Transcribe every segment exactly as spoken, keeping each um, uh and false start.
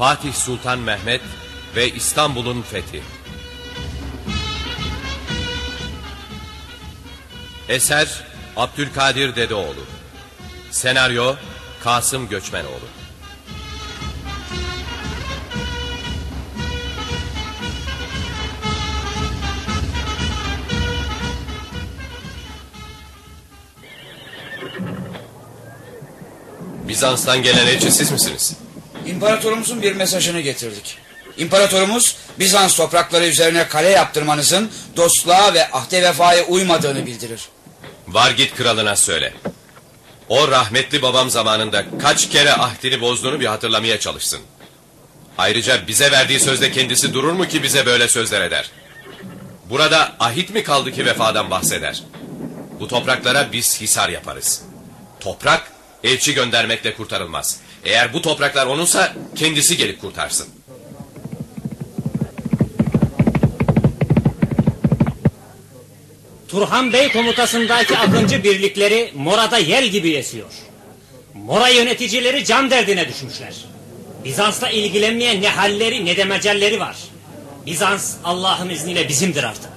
Fatih Sultan Mehmet ve İstanbul'un fethi. Eser Abdülkadir Dedeoğlu. Senaryo Kasım Göçmenoğlu. Bizans'tan gelen elçi siz misiniz? İmparatorumuzun bir mesajını getirdik. İmparatorumuz Bizans toprakları üzerine kale yaptırmanızın dostluğa ve ahde vefaya uymadığını bildirir. Var git kralına söyle. O rahmetli babam zamanında kaç kere ahdini bozduğunu bir hatırlamaya çalışsın. Ayrıca bize verdiği sözde kendisi durur mu ki bize böyle sözler eder? Burada ahit mi kaldı ki vefadan bahseder? Bu topraklara biz hisar yaparız. Toprak elçi göndermekle kurtarılmaz. Eğer bu topraklar onunsa kendisi gelip kurtarsın. Turhan Bey komutasındaki akıncı birlikleri Mora'da yel gibi esiyor. Mora yöneticileri can derdine düşmüşler. Bizans'la ilgilenmeyen ne halleri ne de mecelleri var. Bizans Allah'ın izniyle bizimdir artık.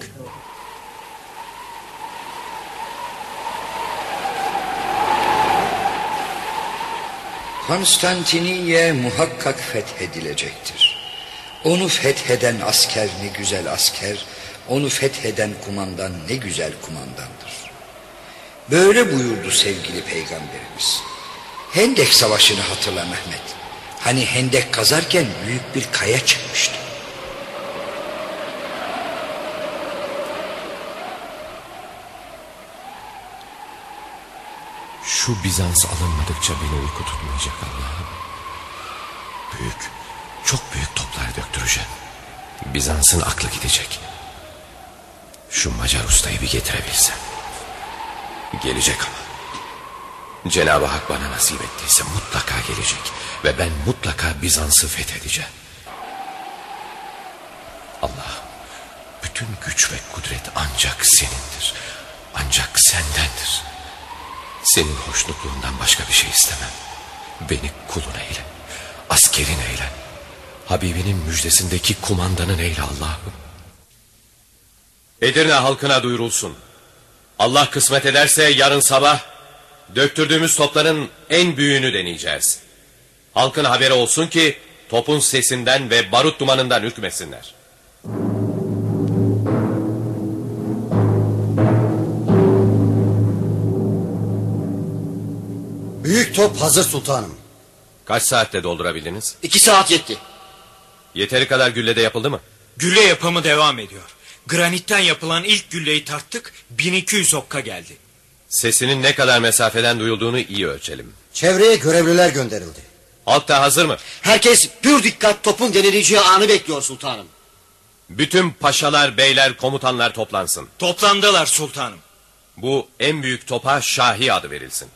Konstantiniye muhakkak fethedilecektir. Onu fetheden asker ne güzel asker, onu fetheden kumandan ne güzel kumandandır. Böyle buyurdu sevgili peygamberimiz. Hendek savaşını hatırla Mehmet. Hani hendek kazarken büyük bir kaya çıkmıştı. Şu Bizans alınmadıkça beni uyku tutmayacak Allah'ım. Büyük, çok büyük toplar döktüreceğim. Bizans'ın aklı gidecek. Şu Macar ustayı bir getirebilsem. Gelecek ama. Cenab-ı Hak bana nasip ettiyse mutlaka gelecek. Ve ben mutlaka Bizans'ı fethedeceğim. Allah'ım, bütün güç ve kudret ancak senindir. Ancak sendendir. Senin hoşnutluğundan başka bir şey istemem. Beni kulun eyle, askerin eyle. Habibinin müjdesindeki kumandanın eyle Allah'ım. Edirne halkına duyurulsun. Allah kısmet ederse yarın sabah döktürdüğümüz topların en büyüğünü deneyeceğiz. Halkın haberi olsun ki topun sesinden ve barut dumanından ürkmesinler. Büyük top hazır sultanım. Kaç saatte doldurabildiniz? İki saat yetti. Yeteri kadar gülle de yapıldı mı? Gülle yapımı devam ediyor. Granitten yapılan ilk gülleyi tarttık, bin iki yüz okka geldi. Sesinin ne kadar mesafeden duyulduğunu iyi ölçelim. Çevreye görevliler gönderildi. Halk da hazır mı? Herkes pür dikkat topun denileceği anı bekliyor sultanım. Bütün paşalar, beyler, komutanlar toplansın. Toplandılar sultanım. Bu en büyük topa Şahi adı verilsin.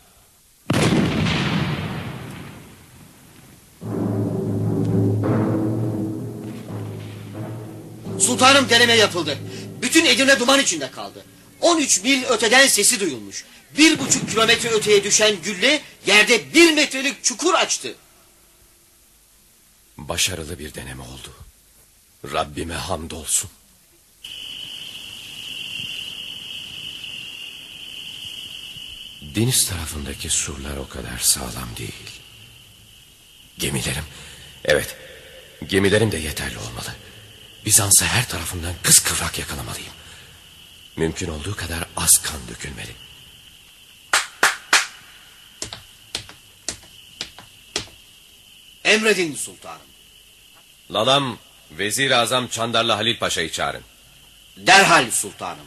Sultanım deneme yapıldı. Bütün Edirne duman içinde kaldı. on üç mil öteden sesi duyulmuş. Bir buçuk kilometre öteye düşen gülle yerde bir metrelik çukur açtı. Başarılı bir deneme oldu. Rabbime hamdolsun. Deniz tarafındaki surlar o kadar sağlam değil. Gemilerim, evet, gemilerim de yeterli olmalı. Bizans'ı her tarafından kıskıvrak yakalamalıyım. Mümkün olduğu kadar az kan dökülmeli. Emredin sultanım. Lalam, Vezir-i Azam Çandarlı Halil Paşa'yı çağırın. Derhal sultanım.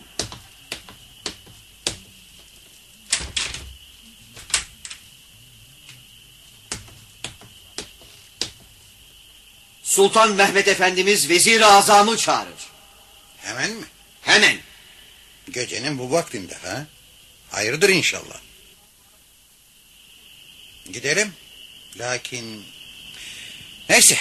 Sultan Mehmet Efendimiz Vezir-i Azam'ı çağırır. Hemen mi? Hemen. Gecenin bu vaktinde ha? Hayırdır inşallah. Gidelim. Lakin... Neyse.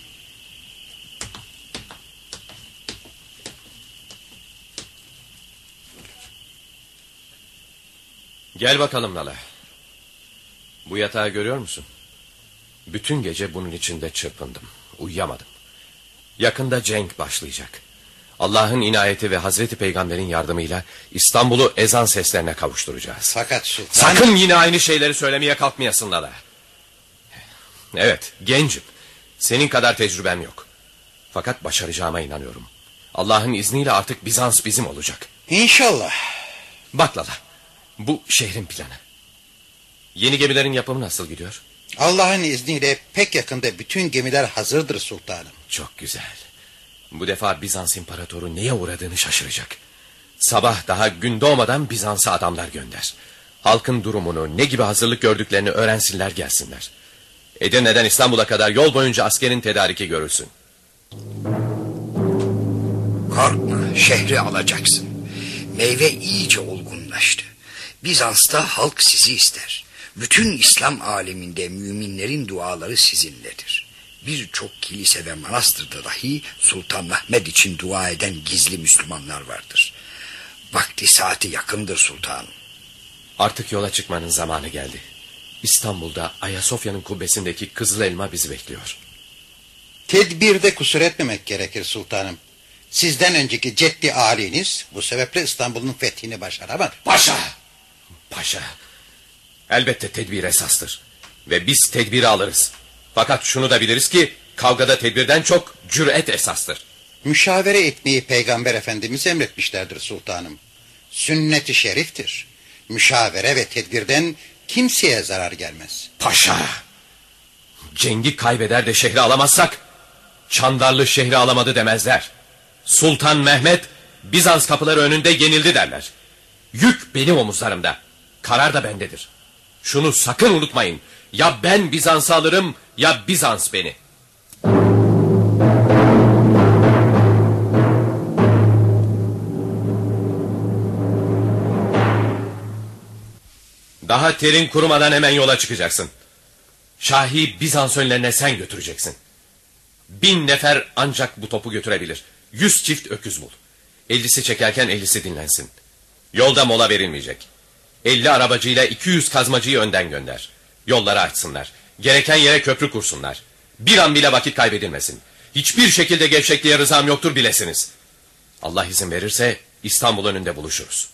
Gel bakalım Lala. Bu yatağı görüyor musun? Bütün gece bunun içinde çırpındım. uyuyamadım. Yakında cenk başlayacak. Allah'ın inayeti ve Hazreti Peygamber'in yardımıyla İstanbul'u ezan seslerine kavuşturacağız. Fakat sultanım... Sakın yine aynı şeyleri söylemeye kalkmayasın Lala. Evet, gencim. Senin kadar tecrübem yok. Fakat başaracağıma inanıyorum. Allah'ın izniyle artık Bizans bizim olacak. İnşallah. Bak Lala, bu şehrin planı. Yeni gemilerin yapımı nasıl gidiyor? Allah'ın izniyle pek yakında bütün gemiler hazırdır sultanım. Çok güzel. Bu defa Bizans imparatoru neye uğradığını şaşıracak. Sabah daha gün doğmadan Bizans'a adamlar gönder. Halkın durumunu, ne gibi hazırlık gördüklerini öğrensinler, gelsinler. Edirne'den İstanbul'a kadar yol boyunca askerin tedariki görülsün. Korkma, şehri alacaksın. Meyve iyice olgunlaştı. Bizans'ta halk sizi ister. Bütün İslam aleminde müminlerin duaları sizinledir. Birçok kilise ve manastırda dahi Sultan Mehmed için dua eden gizli Müslümanlar vardır. Vakti saati yakındır sultanım. Artık yola çıkmanın zamanı geldi. İstanbul'da Ayasofya'nın kubbesindeki kızıl elma bizi bekliyor. Tedbirde kusur etmemek gerekir sultanım. Sizden önceki ceddi âliniz bu sebeple İstanbul'un fethini başaramadı. Paşa! Paşa! Elbette tedbir esastır. Ve biz tedbiri alırız. Fakat şunu da biliriz ki kavgada tedbirden çok cüret esastır. Müşavere etmeyi Peygamber Efendimiz emretmişlerdir sultanım. Sünnet-i şeriftir. Müşavere ve tedbirden kimseye zarar gelmez. Paşa! Cengi kaybeder de şehri alamazsak Çandarlı şehri alamadı demezler. Sultan Mehmet Bizans kapıları önünde yenildi derler. Yük benim omuzlarımda. Karar da bendedir. Şunu sakın unutmayın. Ya ben Bizans'ı alırım ya Bizans beni. Daha terin kurumadan hemen yola çıkacaksın. Şahi Bizans önlerine sen götüreceksin. Bin nefer ancak bu topu götürebilir. Yüz çift öküz bul. Ellisi çekerken ellisi dinlensin. Yolda mola verilmeyecek. Elli arabacıyla iki yüz kazmacıyı önden gönder. Yolları açsınlar. Gereken yere köprü kursunlar. Bir an bile vakit kaybedilmesin. Hiçbir şekilde gevşekliğe rızam yoktur bilesiniz. Allah izin verirse İstanbul önünde buluşuruz.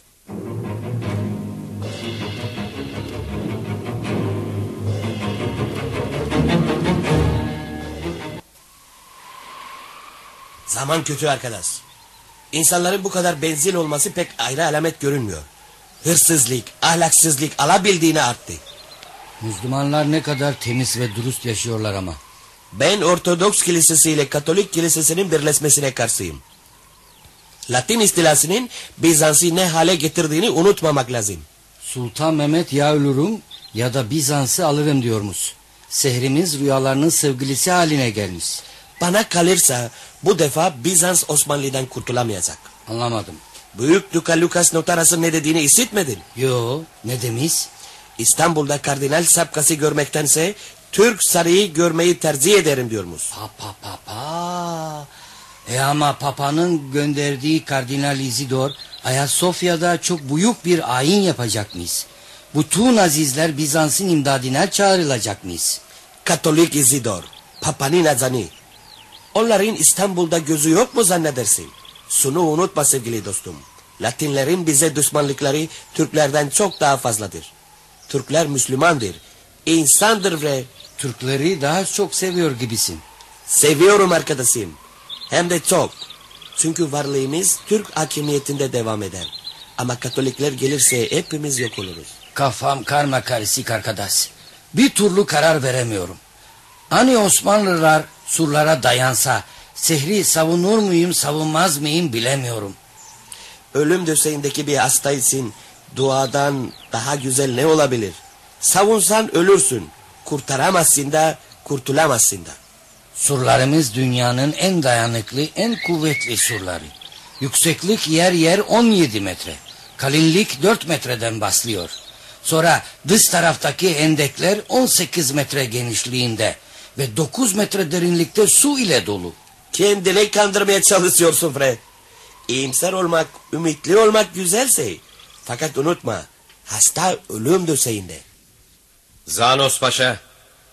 Zaman kötü arkadaş. İnsanların bu kadar benzin olması pek ayrı alamet görünmüyor. Hırsızlık, ahlaksızlık alabildiğine arttı. Müslümanlar ne kadar temiz ve dürüst yaşıyorlar ama. Ben Ortodoks Kilisesi ile Katolik Kilisesi'nin birleşmesine karşıyım. Latin istilasının Bizans'ı ne hale getirdiğini unutmamak lazım. Sultan Mehmet ya ölürüm ya da Bizans'ı alırım diyormuş. Şehrimiz rüyalarının sevgilisi haline gelmiş. Bana kalırsa bu defa Bizans Osmanlı'dan kurtulamayacak. Anlamadım. Büyük Luka Lukas Notaras'ın ne dediğini işitmedin. Yo, ne demiş? İstanbul'da kardinal sapkası görmektense Türk sarayı görmeyi tercih ederim diyormuş. Papa papa. E ama papanın gönderdiği Kardinal Izidor Ayasofya'da çok büyük bir ayin yapacakmış. Bütün azizler Bizans'ın imdadına çağrılacakmış. Katolik Izidor, papanın azanı. Onların İstanbul'da gözü yok mu zannedersin? Şunu unutma sevgili dostum. Latinlerin bize düşmanlıkları Türklerden çok daha fazladır. Türkler Müslümandır, insandır ve... Türkleri daha çok seviyor gibisin. Seviyorum arkadaşım. Hem de çok. Çünkü varlığımız Türk hakimiyetinde devam eder. Ama Katolikler gelirse hepimiz yok oluruz. Kafam karma karışık arkadaş. Bir türlü karar veremiyorum. Hani Osmanlılar surlara dayansa şehri savunur muyum savunmaz mıyım bilemiyorum. Ölüm döşeğindeki bir hastaysın. Duadan daha güzel ne olabilir? Savunsan ölürsün. Kurtaramazsın da kurtulamazsın da. Surlarımız dünyanın en dayanıklı, en kuvvetli surları. Yükseklik yer yer on yedi metre. Kalınlık dört metreden başlıyor. Sonra dış taraftaki hendekler on sekiz metre genişliğinde ve dokuz metre derinlikte su ile dolu. Kendini kandırmaya çalışıyorsun Fred. İyimser olmak, ümitli olmak güzelse. Fakat unutma, hasta ölüm döşeğinde. Zanos Paşa,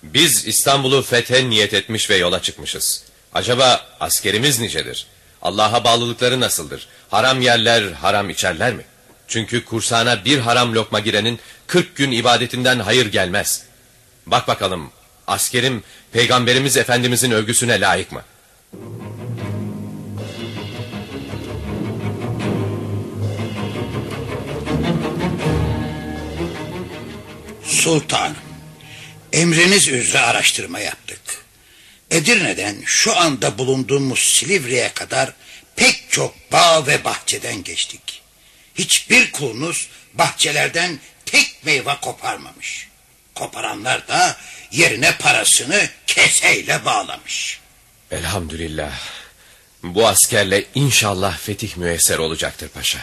Biz İstanbul'u fethe niyet etmiş ve yola çıkmışız. Acaba askerimiz nicedir? Allah'a bağlılıkları nasıldır? Haram yerler, haram içerler mi? Çünkü kursağına bir haram lokma girenin kırk gün ibadetinden hayır gelmez. Bak bakalım, askerim Peygamberimiz Efendimizin övgüsüne layık mı? Sultanım, emriniz üzere araştırma yaptık. Edirne'den şu anda bulunduğumuz Silivri'ye kadar pek çok bağ ve bahçeden geçtik. Hiçbir kulunuz bahçelerden tek meyve koparmamış. Koparanlar da yerine parasını keseyle bağlamış. Elhamdülillah. Bu askerle inşallah fetih müyesser olacaktır paşa.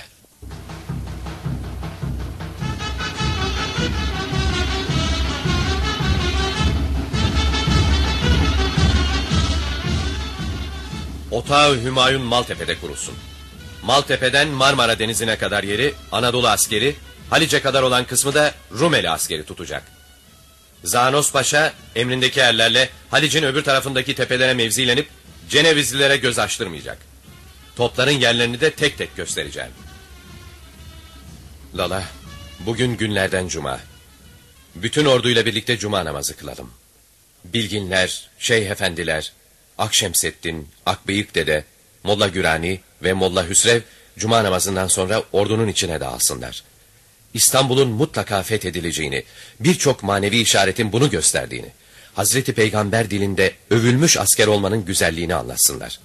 Otağı Hümayun Maltepe'de kurulsun. Maltepe'den Marmara Denizi'ne kadar yeri Anadolu askeri, Halice kadar olan kısmı da Rumeli askeri tutacak. Zanos Paşa emrindeki erlerle Halic'in öbür tarafındaki tepelere mevzilenip Cenevizlilere göz açtırmayacak. Topların yerlerini de tek tek göstereceğim. Lala, bugün günlerden cuma. Bütün orduyla birlikte cuma namazı kılalım. Bilginler, şeyh efendiler, Akşemseddin, Akbıyık Dede, Molla Gürani ve Molla Hüsrev cuma namazından sonra ordunun içine dağılsınlar. İstanbul'un mutlaka fethedileceğini, birçok manevi işaretin bunu gösterdiğini, Hazreti Peygamber dilinde övülmüş asker olmanın güzelliğini anlatsınlar.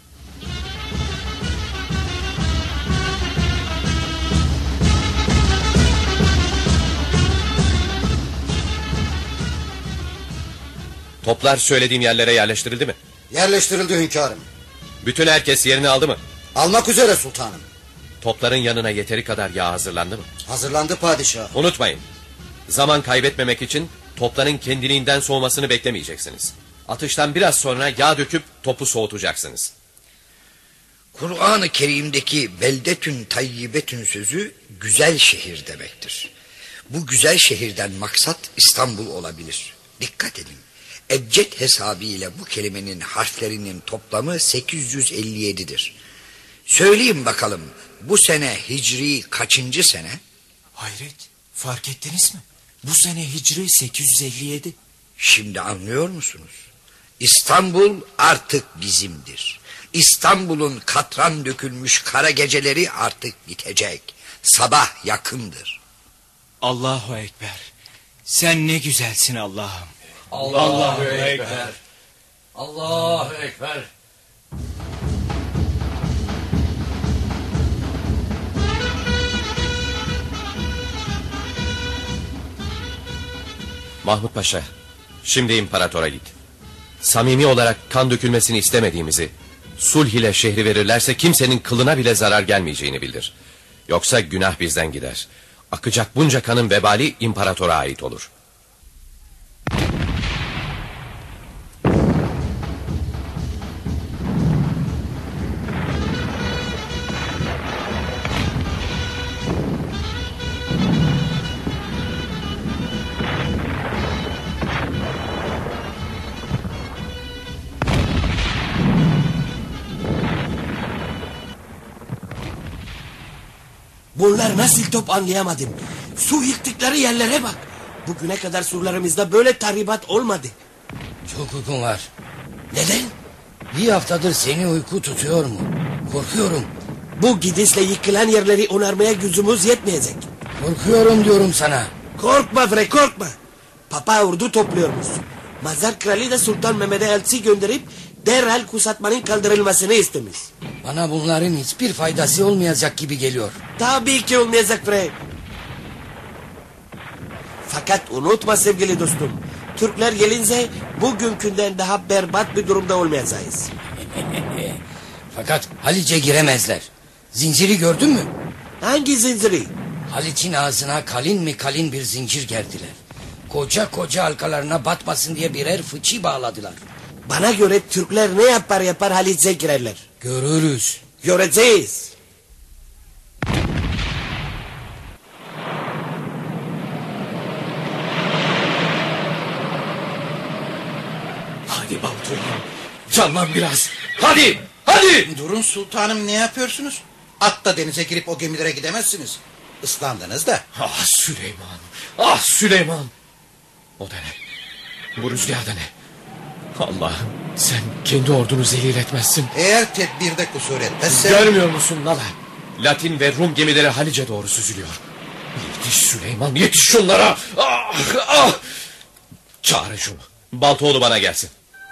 Toplar söylediğim yerlere yerleştirildi mi? Yerleştirildi hünkârım. Bütün herkes yerini aldı mı? Almak üzere sultanım. Topların yanına yeteri kadar yağ hazırlandı mı? Hazırlandı padişah. Unutmayın, zaman kaybetmemek için topların kendiliğinden soğumasını beklemeyeceksiniz. Atıştan biraz sonra yağ döküp topu soğutacaksınız. Kur'an-ı Kerim'deki beldetün tayyibetün sözü güzel şehir demektir. Bu güzel şehirden maksat İstanbul olabilir. Dikkat edin. Ebced hesabı ile bu kelimenin harflerinin toplamı sekiz yüz elli yedidir. Söyleyin bakalım, bu sene hicri kaçıncı sene? Hayret, fark ettiniz mi? Bu sene hicri sekiz yüz elli yedi. Şimdi anlıyor musunuz? İstanbul artık bizimdir. İstanbul'un katran dökülmüş kara geceleri artık bitecek. Sabah yakındır. Allahu Ekber. Sen ne güzelsin Allah'ım. Allahu Ekber. Allahu Ekber. Mahmut Paşa, şimdi imparatora git. Samimi olarak kan dökülmesini istemediğimizi, sulh ile şehri verirlerse kimsenin kılına bile zarar gelmeyeceğini bildir. Yoksa günah bizden gider. Akacak bunca kanın vebali imparatora ait olur. Bunlar nasıl top anlayamadım. Su yıktıkları yerlere bak. Bugüne kadar surlarımızda böyle tahribat olmadı. Çok uykum var. Neden? Bir haftadır seni uyku tutuyor mu? Korkuyorum. Bu gidişle yıkılan yerleri onarmaya gücümüz yetmeyecek. Korkuyorum diyorum sana. Korkma bre, korkma. Papa ordu topluyormuş. Mazhar Kralı da Sultan Mehmet'e elçi gönderip derhal kuşatmanın kaldırılmasını istemiş. Bana bunların hiçbir faydası olmayacak gibi geliyor. Tabii ki olmayacak bre. Fakat unutma sevgili dostum, Türkler gelince bugünkünden daha berbat bir durumda olmayacağız. Fakat Haliç'e giremezler. Zinciri gördün mü? Hangi zinciri? Haliç'in ağzına kalın mi kalın bir zincir gerdiler. Koca koca halkalarına batmasın diye birer fıçı bağladılar. Bana göre Türkler ne yapar yapar Haliç'e girerler. Görürüz. Göreceğiz. Süleyman. Canlan biraz. Hadi, hadi. Durun sultanım, ne yapıyorsunuz? Atla denize girip o gemilere gidemezsiniz. Islandınız da. Ah Süleyman, ah Süleyman. O da ne? Bu rüzgar da ne? Allah'ım, sen kendi ordunu zelil etmezsin. Eğer tedbirde kusur etmezse... Görmüyor musun Lala? Latin ve Rum gemileri Halice doğru süzülüyor. Yetiş Süleyman, yetiş şunlara. Ah, ah. Çağırın şunu. Baltoğlu bana gelsin.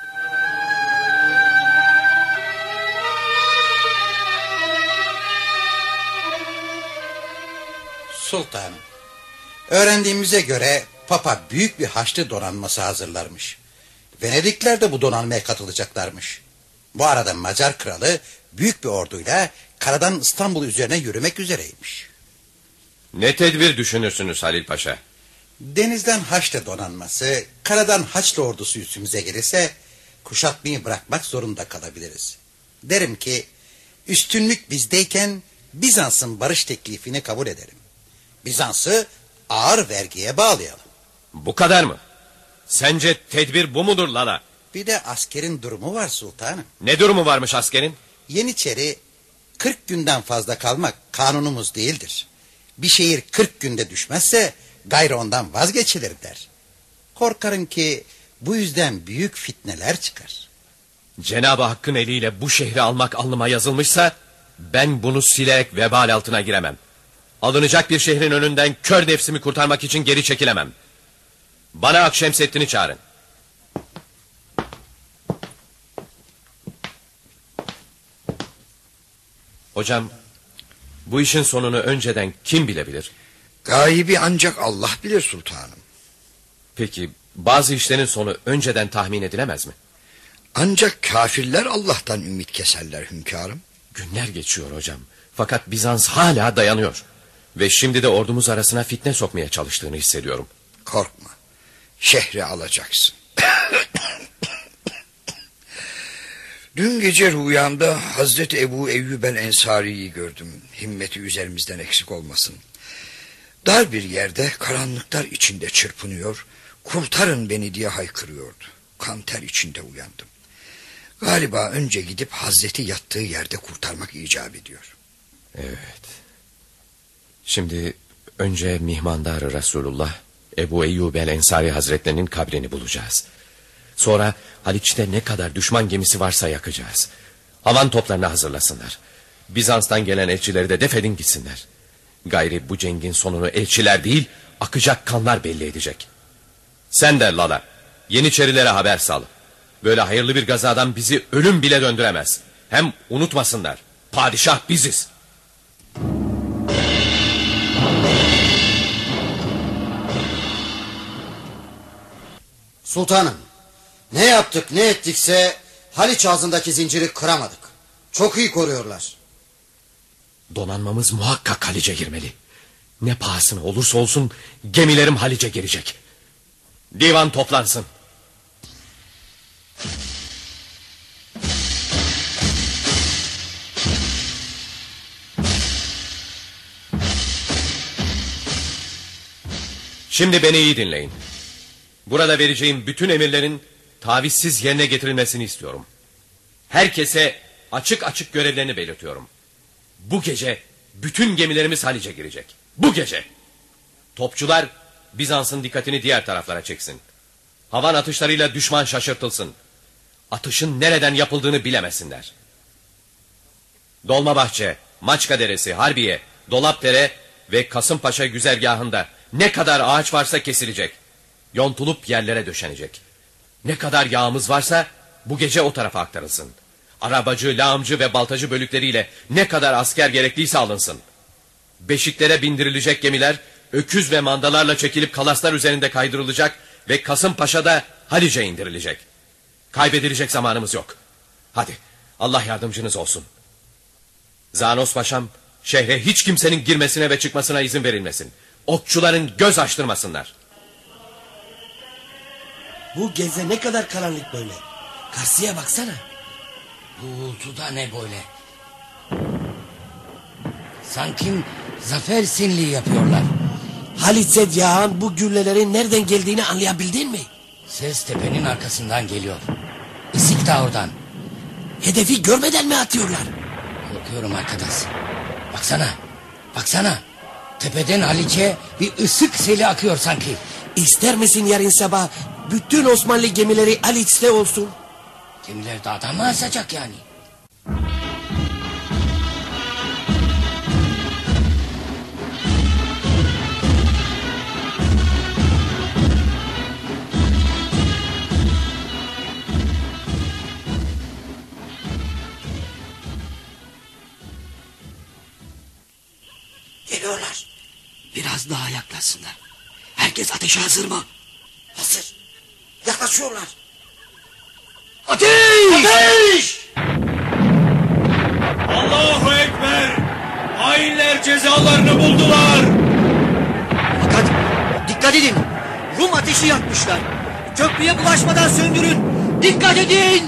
Sultanım, öğrendiğimize göre Papa büyük bir Haçlı donanması hazırlarmış. Venedikler de bu donanmaya katılacaklarmış. Bu arada Macar kralı büyük bir orduyla karadan İstanbul üzerine yürümek üzereymiş. Ne tedbir düşünürsünüz Halil Paşa? Denizden Haçlı donanması, karadan Haçlı ordusu üstümüze gelirse kuşatmayı bırakmak zorunda kalabiliriz. Derim ki üstünlük bizdeyken Bizans'ın barış teklifini kabul edelim. Bizans'ı ağır vergiye bağlayalım. Bu kadar mı? Sence tedbir bu mudur Lala? Bir de askerin durumu var sultanım. Ne durumu varmış askerin? Yeniçeri kırk günden fazla kalmak kanunumuz değildir. Bir şehir kırk günde düşmezse gayrı ondan vazgeçilir der. Korkarım ki bu yüzden büyük fitneler çıkar. Cenab-ı Hakk'ın eliyle bu şehri almak alnıma yazılmışsa ben bunu silerek vebal altına giremem. Alınacak bir şehrin önünden kör nefsimi kurtarmak için geri çekilemem. Bana Akşemseddin'i çağırın. Hocam, bu işin sonunu önceden kim bilebilir? Gaybi ancak Allah bilir sultanım. Peki bazı işlerin sonu önceden tahmin edilemez mi? Ancak kafirler Allah'tan ümit keserler hünkârım. Günler geçiyor hocam. Fakat Bizans hala dayanıyor. Ve şimdi de ordumuz arasına fitne sokmaya çalıştığını hissediyorum. Korkma. Şehri alacaksın. Dün gece rüyamda Hazreti Ebu Eyyub el Ensari'yi gördüm. Himmeti üzerimizden eksik olmasın. Dar bir yerde karanlıklar içinde çırpınıyor, kurtarın beni diye haykırıyordu. Kan ter içinde uyandım. Galiba önce gidip Hazreti yattığı yerde kurtarmak icap ediyor. Evet. Şimdi önce mihmandar Resulullah Ebu Eyyub el Ensari Hazretlerinin kabrini bulacağız. Sonra Haliç'te ne kadar düşman gemisi varsa yakacağız. Havan toplarını hazırlasınlar. Bizans'tan gelen elçileri de defedin gitsinler. Gayri bu cengin sonunu elçiler değil, akacak kanlar belli edecek. Sen de Lala, Yeniçerilere haber sal. Böyle hayırlı bir gazadan bizi ölüm bile döndüremez. Hem unutmasınlar, padişah biziz. Sultanım, ne yaptık ne ettikse Haliç ağzındaki zinciri kıramadık. Çok iyi koruyorlar. Donanmamız muhakkak Haliç'e girmeli. Ne pahasına olursa olsun gemilerim Haliç'e girecek. Divan toplansın. Şimdi beni iyi dinleyin. Burada vereceğim bütün emirlerin tavizsiz yerine getirilmesini istiyorum. Herkese açık açık görevlerini belirtiyorum. Bu gece bütün gemilerimiz Haliç'e girecek. Bu gece. Topçular Bizans'ın dikkatini diğer taraflara çeksin. Havan atışlarıyla düşman şaşırtılsın. Atışın nereden yapıldığını bilemesinler. Dolmabahçe, Maçka Deresi, Harbiye, Dolapdere ve Kasımpaşa güzergahında ne kadar ağaç varsa kesilecek. Yontulup yerlere döşenecek. Ne kadar yağımız varsa bu gece o tarafa aktarılsın. Arabacı, lağımcı ve baltacı bölükleriyle ne kadar asker gerekliyse alınsın. Beşiklere bindirilecek gemiler öküz ve mandalarla çekilip kalaslar üzerinde kaydırılacak ve Kasımpaşa'da Haliç'e indirilecek. Kaybedilecek zamanımız yok. Hadi Allah yardımcınız olsun. Zanos Paşam, şehre hiç kimsenin girmesine ve çıkmasına izin verilmesin. Okçuların göz açtırmasınlar. Bu gece ne kadar karanlık böyle. Karşıya baksana. Bu uğultuda ne böyle? Sanki zafer sinliği yapıyorlar. Haliç'e yağan bu güllelerin nereden geldiğini anlayabildin mi? Ses tepenin arkasından geliyor. Isık da oradan. Hedefi görmeden mi atıyorlar? Korkuyorum arkadaş. Baksana. Baksana. Tepeden Haliç'e bir ısık seli akıyor sanki. İster misin yarın sabah bütün Osmanlı gemileri Haliç'te olsun? Gemiler dağdan mı asacak yani? Geliyorlar. Biraz daha yaklaşsınlar. Herkes ateşe hazır mı? Hazır. Yaklaşıyorlar. Ateş! Ateş! Allahu Ekber! Hainler cezalarını buldular. Fakat dikkat edin. Rum ateşi yakmışlar. Köprüye bulaşmadan söndürün. Dikkat edin!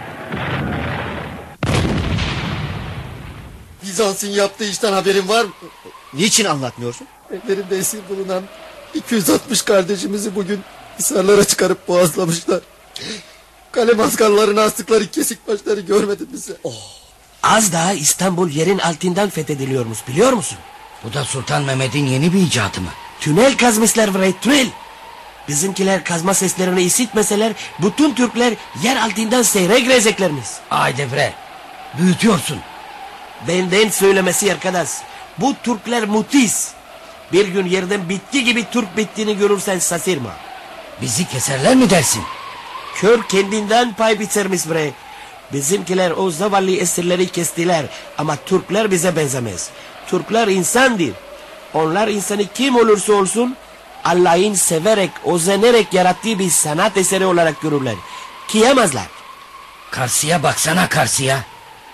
Bizans'ın yaptığı işten haberin var mı? Niçin anlatmıyorsun? Ellerinde esir bulunan iki yüz altmış kardeşimizi bugün hisarlara çıkarıp boğazlamışlar. Kale maskarlarına astıkları kesik başları görmedin mi sen? Az daha İstanbul yerin altından fethediliyormuş, biliyor musun? Bu da Sultan Mehmet'in yeni bir icadı mı? Tünel kazmışlar bre, tünel. Bizimkiler kazma seslerini işitmeseler bütün Türkler yer altından seyre gireceklermiş. Haydi bre. Büyütüyorsun. Benden söylemesi arkadaş. Bu Türkler mutis. Bir gün yerden bitti gibi Türk bittiğini görürsen şaşırma. Bizi keserler mi dersin? Kör kendinden pay biçermiş bre. Bizimkiler o zavallı esirleri kestiler. Ama Türkler bize benzemez. Türkler insandır. Onlar insanı kim olursa olsun Allah'ın severek, özenerek yarattığı bir sanat eseri olarak görürler. Kıyamazlar. Karşıya baksana, karşıya.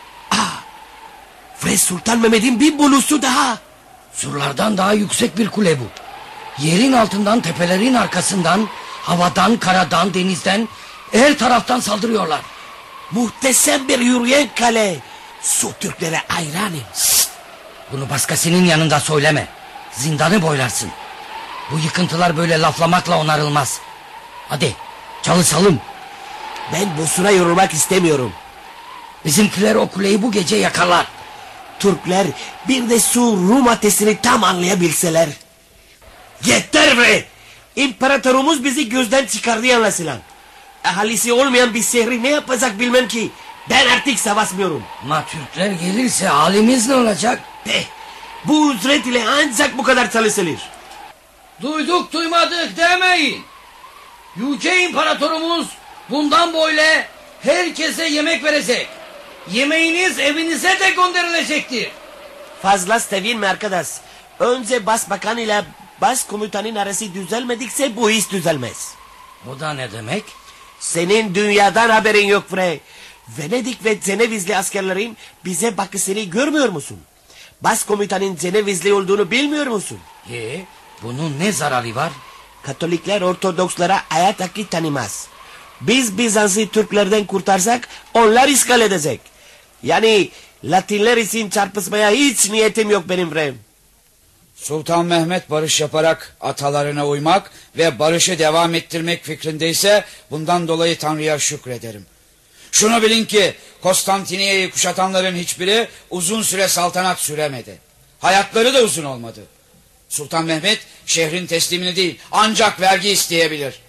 Ve Sultan Mehmet'in bir bulusu daha. Surlardan daha yüksek bir kule bu. Yerin altından, tepelerin arkasından, havadan, karadan, denizden, her taraftan saldırıyorlar. Muhteşem bir yürüyen kale. Su Türklere hayranım. Şşt! Bunu başkasının yanında söyleme. Zindanı boylarsın. Bu yıkıntılar böyle laflamakla onarılmaz. Hadi çalışalım. Ben boşuna yorulmak istemiyorum. Bizimkiler o kuleyi bu gece yakarlar. Türkler bir de su Rum ateşini tam anlayabilseler. Yeter bre! İmparatorumuz bizi gözden çıkardı anlasılan. Ahalisi olmayan bir şehri ne yapacak bilmem ki. Ben artık savaşmıyorum. Ama Türkler gelirse halimiz ne olacak? De, bu ücret ile ancak bu kadar çalışılır. Duyduk duymadık demeyin. Yüce İmparatorumuz bundan böyle herkese yemek verecek. Yemeğiniz evinize de gönderilecektir. Fazla sevinme arkadaş. Önce başbakan ile başkomutanın arası düzelmedikse bu iş düzelmez. Bu da ne demek? Senin dünyadan haberin yok bre. Venedik ve Cenevizli askerlerin bize bakışını görmüyor musun? Başkomutanın Cenevizli olduğunu bilmiyor musun? Ee, bunun ne zararı var? Katolikler Ortodokslara hayat hakkı tanımaz. Biz Bizans'ı Türklerden kurtarsak onlar işgal edecek. Yani Latinler için çarpışmaya hiç niyetim yok benim bre. Sultan Mehmet barış yaparak atalarına uymak ve barışı devam ettirmek fikrindeyse bundan dolayı Tanrı'ya şükrederim. Şunu bilin ki Konstantiniyye'yi kuşatanların hiçbiri uzun süre saltanat süremedi. Hayatları da uzun olmadı. Sultan Mehmet şehrin teslimini değil ancak vergi isteyebilir.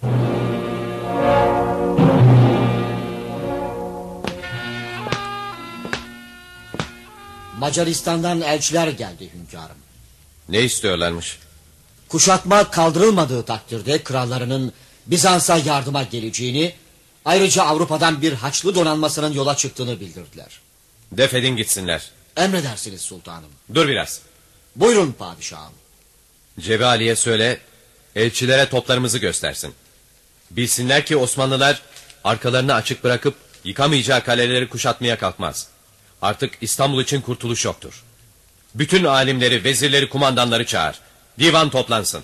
Macaristan'dan elçiler geldi hünkârım. Ne istiyorlarmış? Kuşatma kaldırılmadığı takdirde krallarının Bizans'a yardıma geleceğini, ayrıca Avrupa'dan bir Haçlı donanmasının yola çıktığını bildirdiler. Defedin gitsinler. Emredersiniz sultanım. Dur biraz. Buyurun padişahım. Cebi Ali'ye söyle, elçilere toplarımızı göstersin. Bilsinler ki Osmanlılar arkalarını açık bırakıp yıkamayacağı kaleleri kuşatmaya kalkmaz. Artık İstanbul için kurtuluş yoktur. Bütün alimleri, vezirleri, kumandanları çağır. Divan toplansın.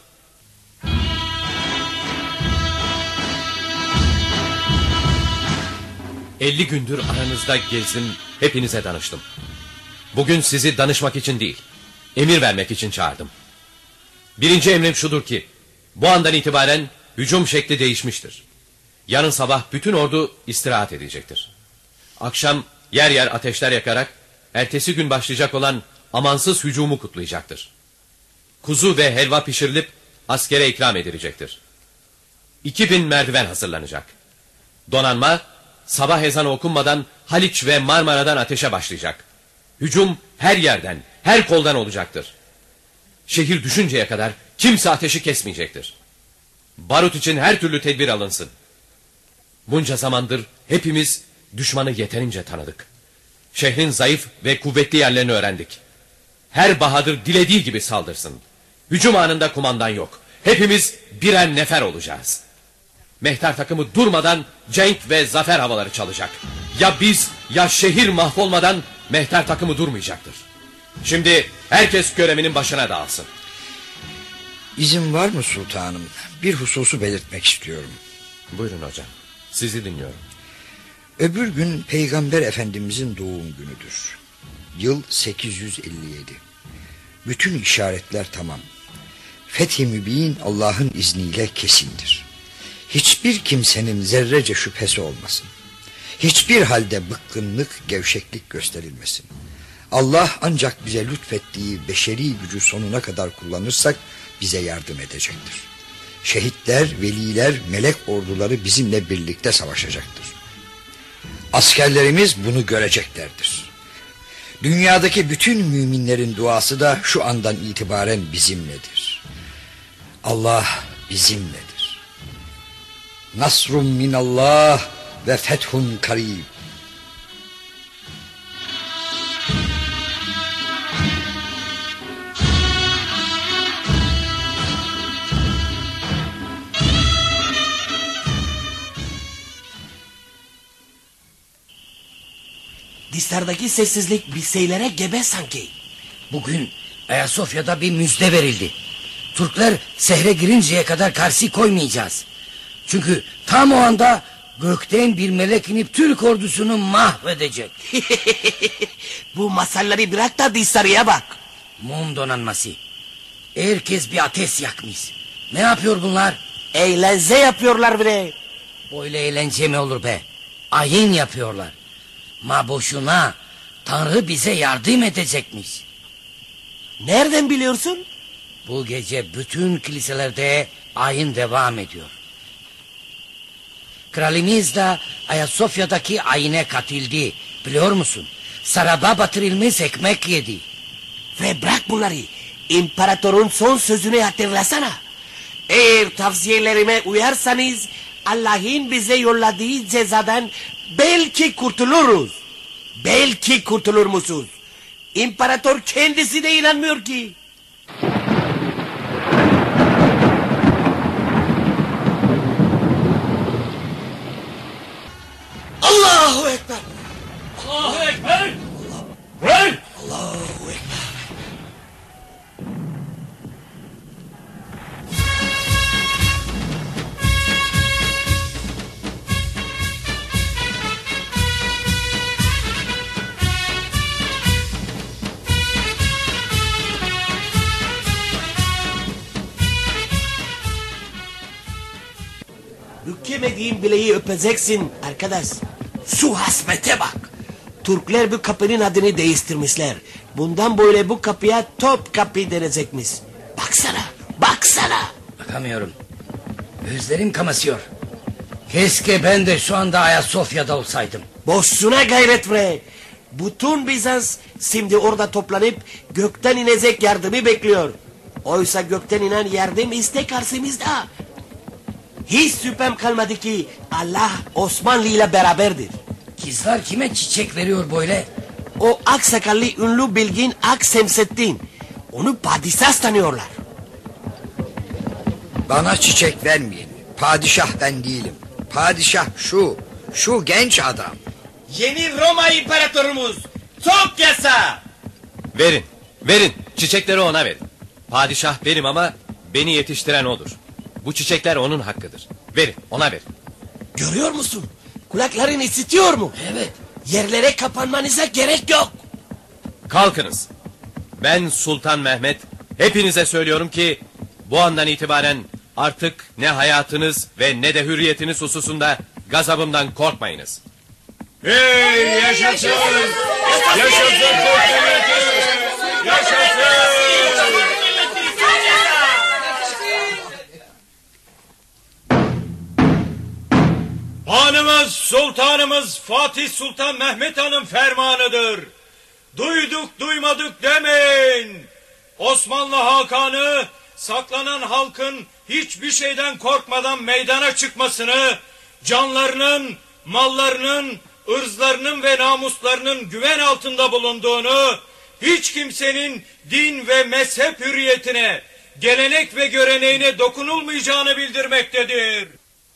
Elli gündür aranızda gezdim, hepinize danıştım. Bugün sizi danışmak için değil, emir vermek için çağırdım. Birinci emrim şudur ki, bu andan itibaren hücum şekli değişmiştir. Yarın sabah bütün ordu istirahat edecektir. Akşam yer yer ateşler yakarak ertesi gün başlayacak olan amansız hücumu kutlayacaktır. Kuzu ve helva pişirilip askere ikram edilecektir. İki bin merdiven hazırlanacak. Donanma sabah ezanı okunmadan Haliç ve Marmara'dan ateşe başlayacak. Hücum her yerden, her koldan olacaktır. Şehir düşünceye kadar kimse ateşi kesmeyecektir. Barut için her türlü tedbir alınsın. Bunca zamandır hepimiz düşmanı yeterince tanıdık. Şehrin zayıf ve kuvvetli yerlerini öğrendik. Her bahadır dilediği gibi saldırsın. Hücum anında kumandan yok. Hepimiz birer nefer olacağız. Mehter takımı durmadan cenk ve zafer havaları çalacak. Ya biz ya şehir mahvolmadan mehter takımı durmayacaktır. Şimdi herkes görevinin başına dağılsın. İzin var mı sultanım? Bir hususu belirtmek istiyorum. Buyurun hocam. Sizi dinliyorum. Öbür gün Peygamber Efendimizin doğum günüdür. Yıl sekiz yüz elli yedi. Bütün işaretler tamam. Fethi Mübin Allah'ın izniyle kesindir. Hiçbir kimsenin zerrece şüphesi olmasın. Hiçbir halde bıkkınlık, gevşeklik gösterilmesin. Allah ancak bize lütfettiği beşeri gücü sonuna kadar kullanırsak bize yardım edecektir. Şehitler, veliler, melek orduları bizimle birlikte savaşacaktır. Askerlerimiz bunu göreceklerdir. Dünyadaki bütün müminlerin duası da şu andan itibaren bizimledir. Allah bizimledir. Nasrun minallah ve fethun karib. Dışarıdaki sessizlik bir şeylere gebe sanki. Bugün Ayasofya'da bir müjde verildi. Türkler sehre girinceye kadar karşı koymayacağız. Çünkü tam o anda gökten bir melek inip Türk ordusunu mahvedecek. Bu masalları bırak da dışarıya bak. Mum donanması. Herkes bir ateş yakmış. Ne yapıyor bunlar? Eğlence yapıyorlar bre. Böyle eğlence mi olur be? Ayin yapıyorlar. Ma boşuna Tanrı bize yardım edecekmiş. Nereden biliyorsun? Bu gece bütün kiliselerde ayin devam ediyor. Kralimiz de Ayasofya'daki ayine katıldı. Biliyor musun? Saraba batırılmış ekmek yedi. Ve bırak bunları. İmparatorun son sözünü hatırlasana. Eğer tavsiyelerime uyarsanız Allah'ın bize yolladığı cezadan belki kurtuluruz. Belki kurtulur musunuz? İmparator kendisi de inanmıyor ki. Allahu Ekber! Allahu Ekber! Ver! Allahu Ekber! Bükemediğin bileği öpeceksin arkadaş. Şu hasmete bak. Türkler bu kapının adını değiştirmişler. Bundan böyle bu kapıya Topkapı denecekmiş. Baksana, baksana. Bakamıyorum. Gözlerim kamaşıyor. Keşke ben de şu anda Ayasofya'da olsaydım. Boşuna gayret bre. Bütün Bizans şimdi orada toplanıp gökten inecek yardımı bekliyor. Oysa gökten inen yardım iste karşımızda. Hiç şüphem kalmadı ki Allah Osmanlı ile beraberdir. Kızlar kime çiçek veriyor böyle? O aksakallı ünlü bilgin Aksemseddin. Onu padişah tanıyorlar. Bana çiçek vermeyin. Padişah ben değilim. Padişah şu, şu genç adam. Yeni Roma İmparatorumuz çok yasa. Verin, verin. Çiçekleri ona verin. Padişah benim ama beni yetiştiren odur. Bu çiçekler onun hakkıdır. Verin, ona verin. Görüyor musun? Kulakların işitiyor mu? Evet. Yerlere kapanmanıza gerek yok. Kalkınız. Ben Sultan Mehmet hepinize söylüyorum ki bu andan itibaren Artık ne hayatınız ve ne de hürriyetiniz hususunda gazabımdan korkmayınız. Hey yaşasın! Yaşasın Türk milleti! Yaşasın! Hanımız, sultanımız Fatih Sultan Mehmet Han'ın fermanıdır. Duyduk duymadık demeyin. Osmanlı Hakan'ı saklanan halkın hiçbir şeyden korkmadan meydana çıkmasını, canlarının, mallarının, ırzlarının ve namuslarının güven altında bulunduğunu, hiç kimsenin din ve mezhep hürriyetine, gelenek ve göreneğine dokunulmayacağını bildirmektedir.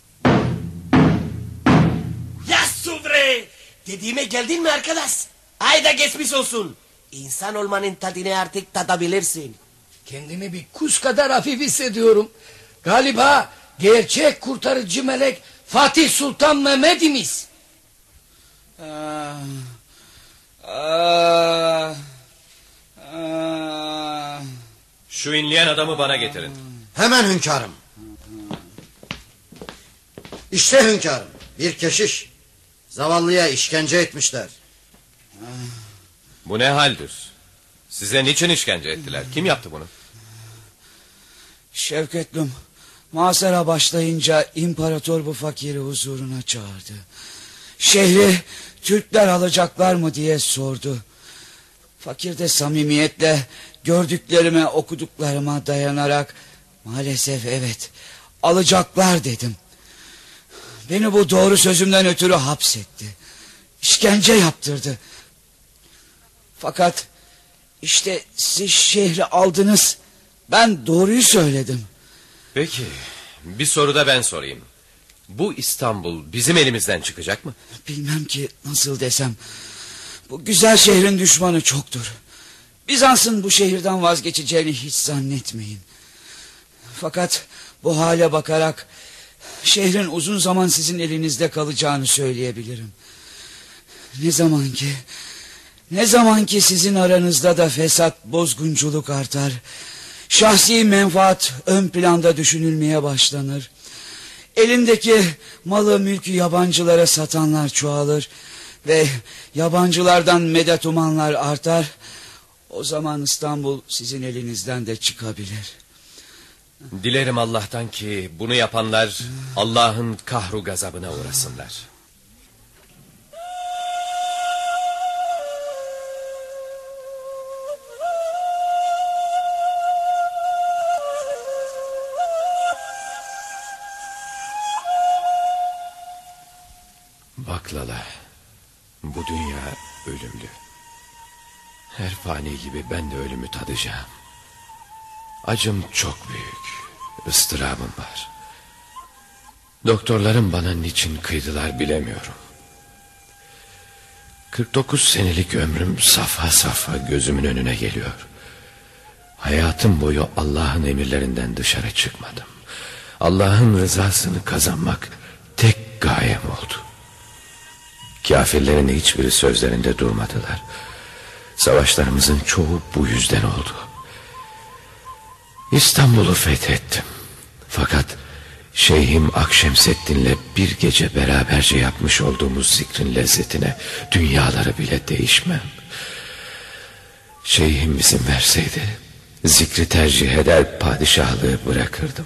Ya Sudre! Dediğime geldin mi arkadaş? Hayda geçmiş olsun. İnsan olmanın tadını artık tadabilirsin. Kendimi bir kuş kadar hafif hissediyorum. Galiba gerçek kurtarıcı melek Fatih Sultan Mehmet'imiz. Ah, ah, ah. Şu inleyen adamı bana getirin. Hemen hünkârım. İşte hünkârım, bir keşiş. Zavallıya işkence etmişler. Bu ne haldir? Size niçin işkence ettiler? Kim yaptı bunu? Şevketlüm, muhasara başlayınca imparator bu fakiri huzuruna çağırdı. Şehri Türkler alacaklar mı diye sordu. Fakir de samimiyetle gördüklerime, okuduklarıma dayanarak maalesef evet alacaklar dedim. Beni bu doğru sözümden ötürü hapsetti. İşkence yaptırdı. Fakat işte siz şehri aldınız. Ben doğruyu söyledim. Peki bir soru da ben sorayım. Bu İstanbul bizim elimizden çıkacak mı? Bilmem ki nasıl desem. Bu güzel şehrin düşmanı çoktur. Bizans'ın bu şehirden vazgeçeceğini hiç zannetmeyin. Fakat bu hale bakarak şehrin uzun zaman sizin elinizde kalacağını söyleyebilirim. Ne zaman ki ne zaman ki sizin aranızda da fesat, bozgunculuk artar, şahsi menfaat ön planda düşünülmeye başlanır, elindeki malı mülkü yabancılara satanlar çoğalır ve yabancılardan medet umanlar artar, o zaman İstanbul sizin elinizden de çıkabilir. Dilerim Allah'tan ki bunu yapanlar Allah'ın kahru gazabına uğrasınlar. Bak Lala, bu dünya ölümlü. Her fani gibi ben de ölümü tadacağım. Acım çok büyük, ıstırabım var. Doktorlarım bana niçin kıydılar bilemiyorum. kırk dokuz senelik ömrüm safha safha gözümün önüne geliyor. Hayatım boyu Allah'ın emirlerinden dışarı çıkmadım. Allah'ın rızasını kazanmak tek gayem oldu. Kafirlerin hiçbiri sözlerinde durmadılar. Savaşlarımızın çoğu bu yüzden oldu. İstanbul'u fethettim. Fakat Şeyhim Akşemseddin'le bir gece beraberce yapmış olduğumuz zikrin lezzetine dünyaları bile değişmem. Şeyhim izin verseydi zikri tercih eder, padişahlığı bırakırdım.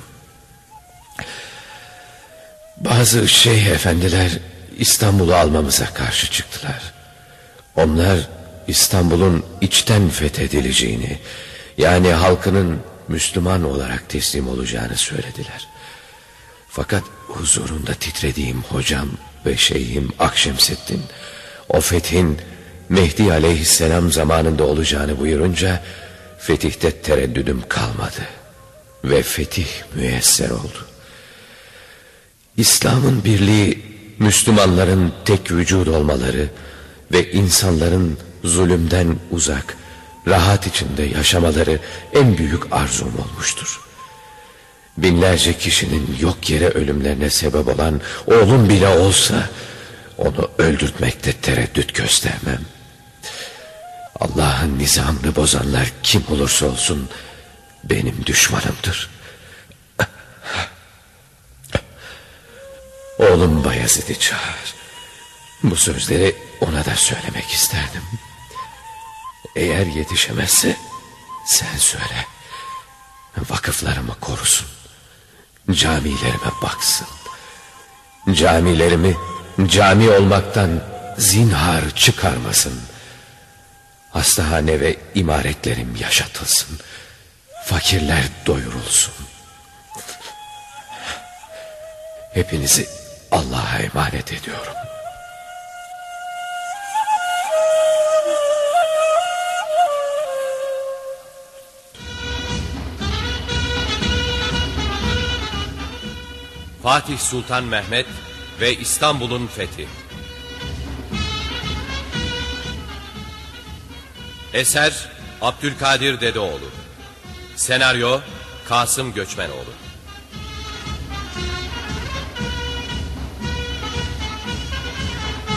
Bazı şeyh efendiler İstanbul'u almamıza karşı çıktılar. Onlar İstanbul'un içten fethedileceğini, yani halkının Müslüman olarak teslim olacağını söylediler. Fakat huzurunda titrediğim hocam ve şeyhim Akşemseddin o fethin Mehdi aleyhisselam zamanında olacağını buyurunca fetihte tereddüdüm kalmadı ve fetih müyesser oldu. İslam'ın birliği, Müslümanların tek vücud olmaları ve insanların zulümden uzak, rahat içinde yaşamaları en büyük arzum olmuştur. Binlerce kişinin yok yere ölümlerine sebep olan oğlum bile olsa onu öldürtmekte tereddüt göstermem. Allah'ın nizamını bozanlar kim olursa olsun benim düşmanımdır. Oğlum Bayezid'i çağır. Bu sözleri ona da söylemek isterdim. Eğer yetişemezse sen söyle. Vakıflarımı korusun. Camilerime baksın. Camilerimi cami olmaktan zinhar çıkarmasın. Hastahane ve imaretlerim yaşatılsın. Fakirler doyurulsun. Hepinizi Allah'a emanet ediyorum. Fatih Sultan Mehmet ve İstanbul'un fethi. Eser Abdülkadir Dedeoğlu. Senaryo Kasım Göçmenoğlu.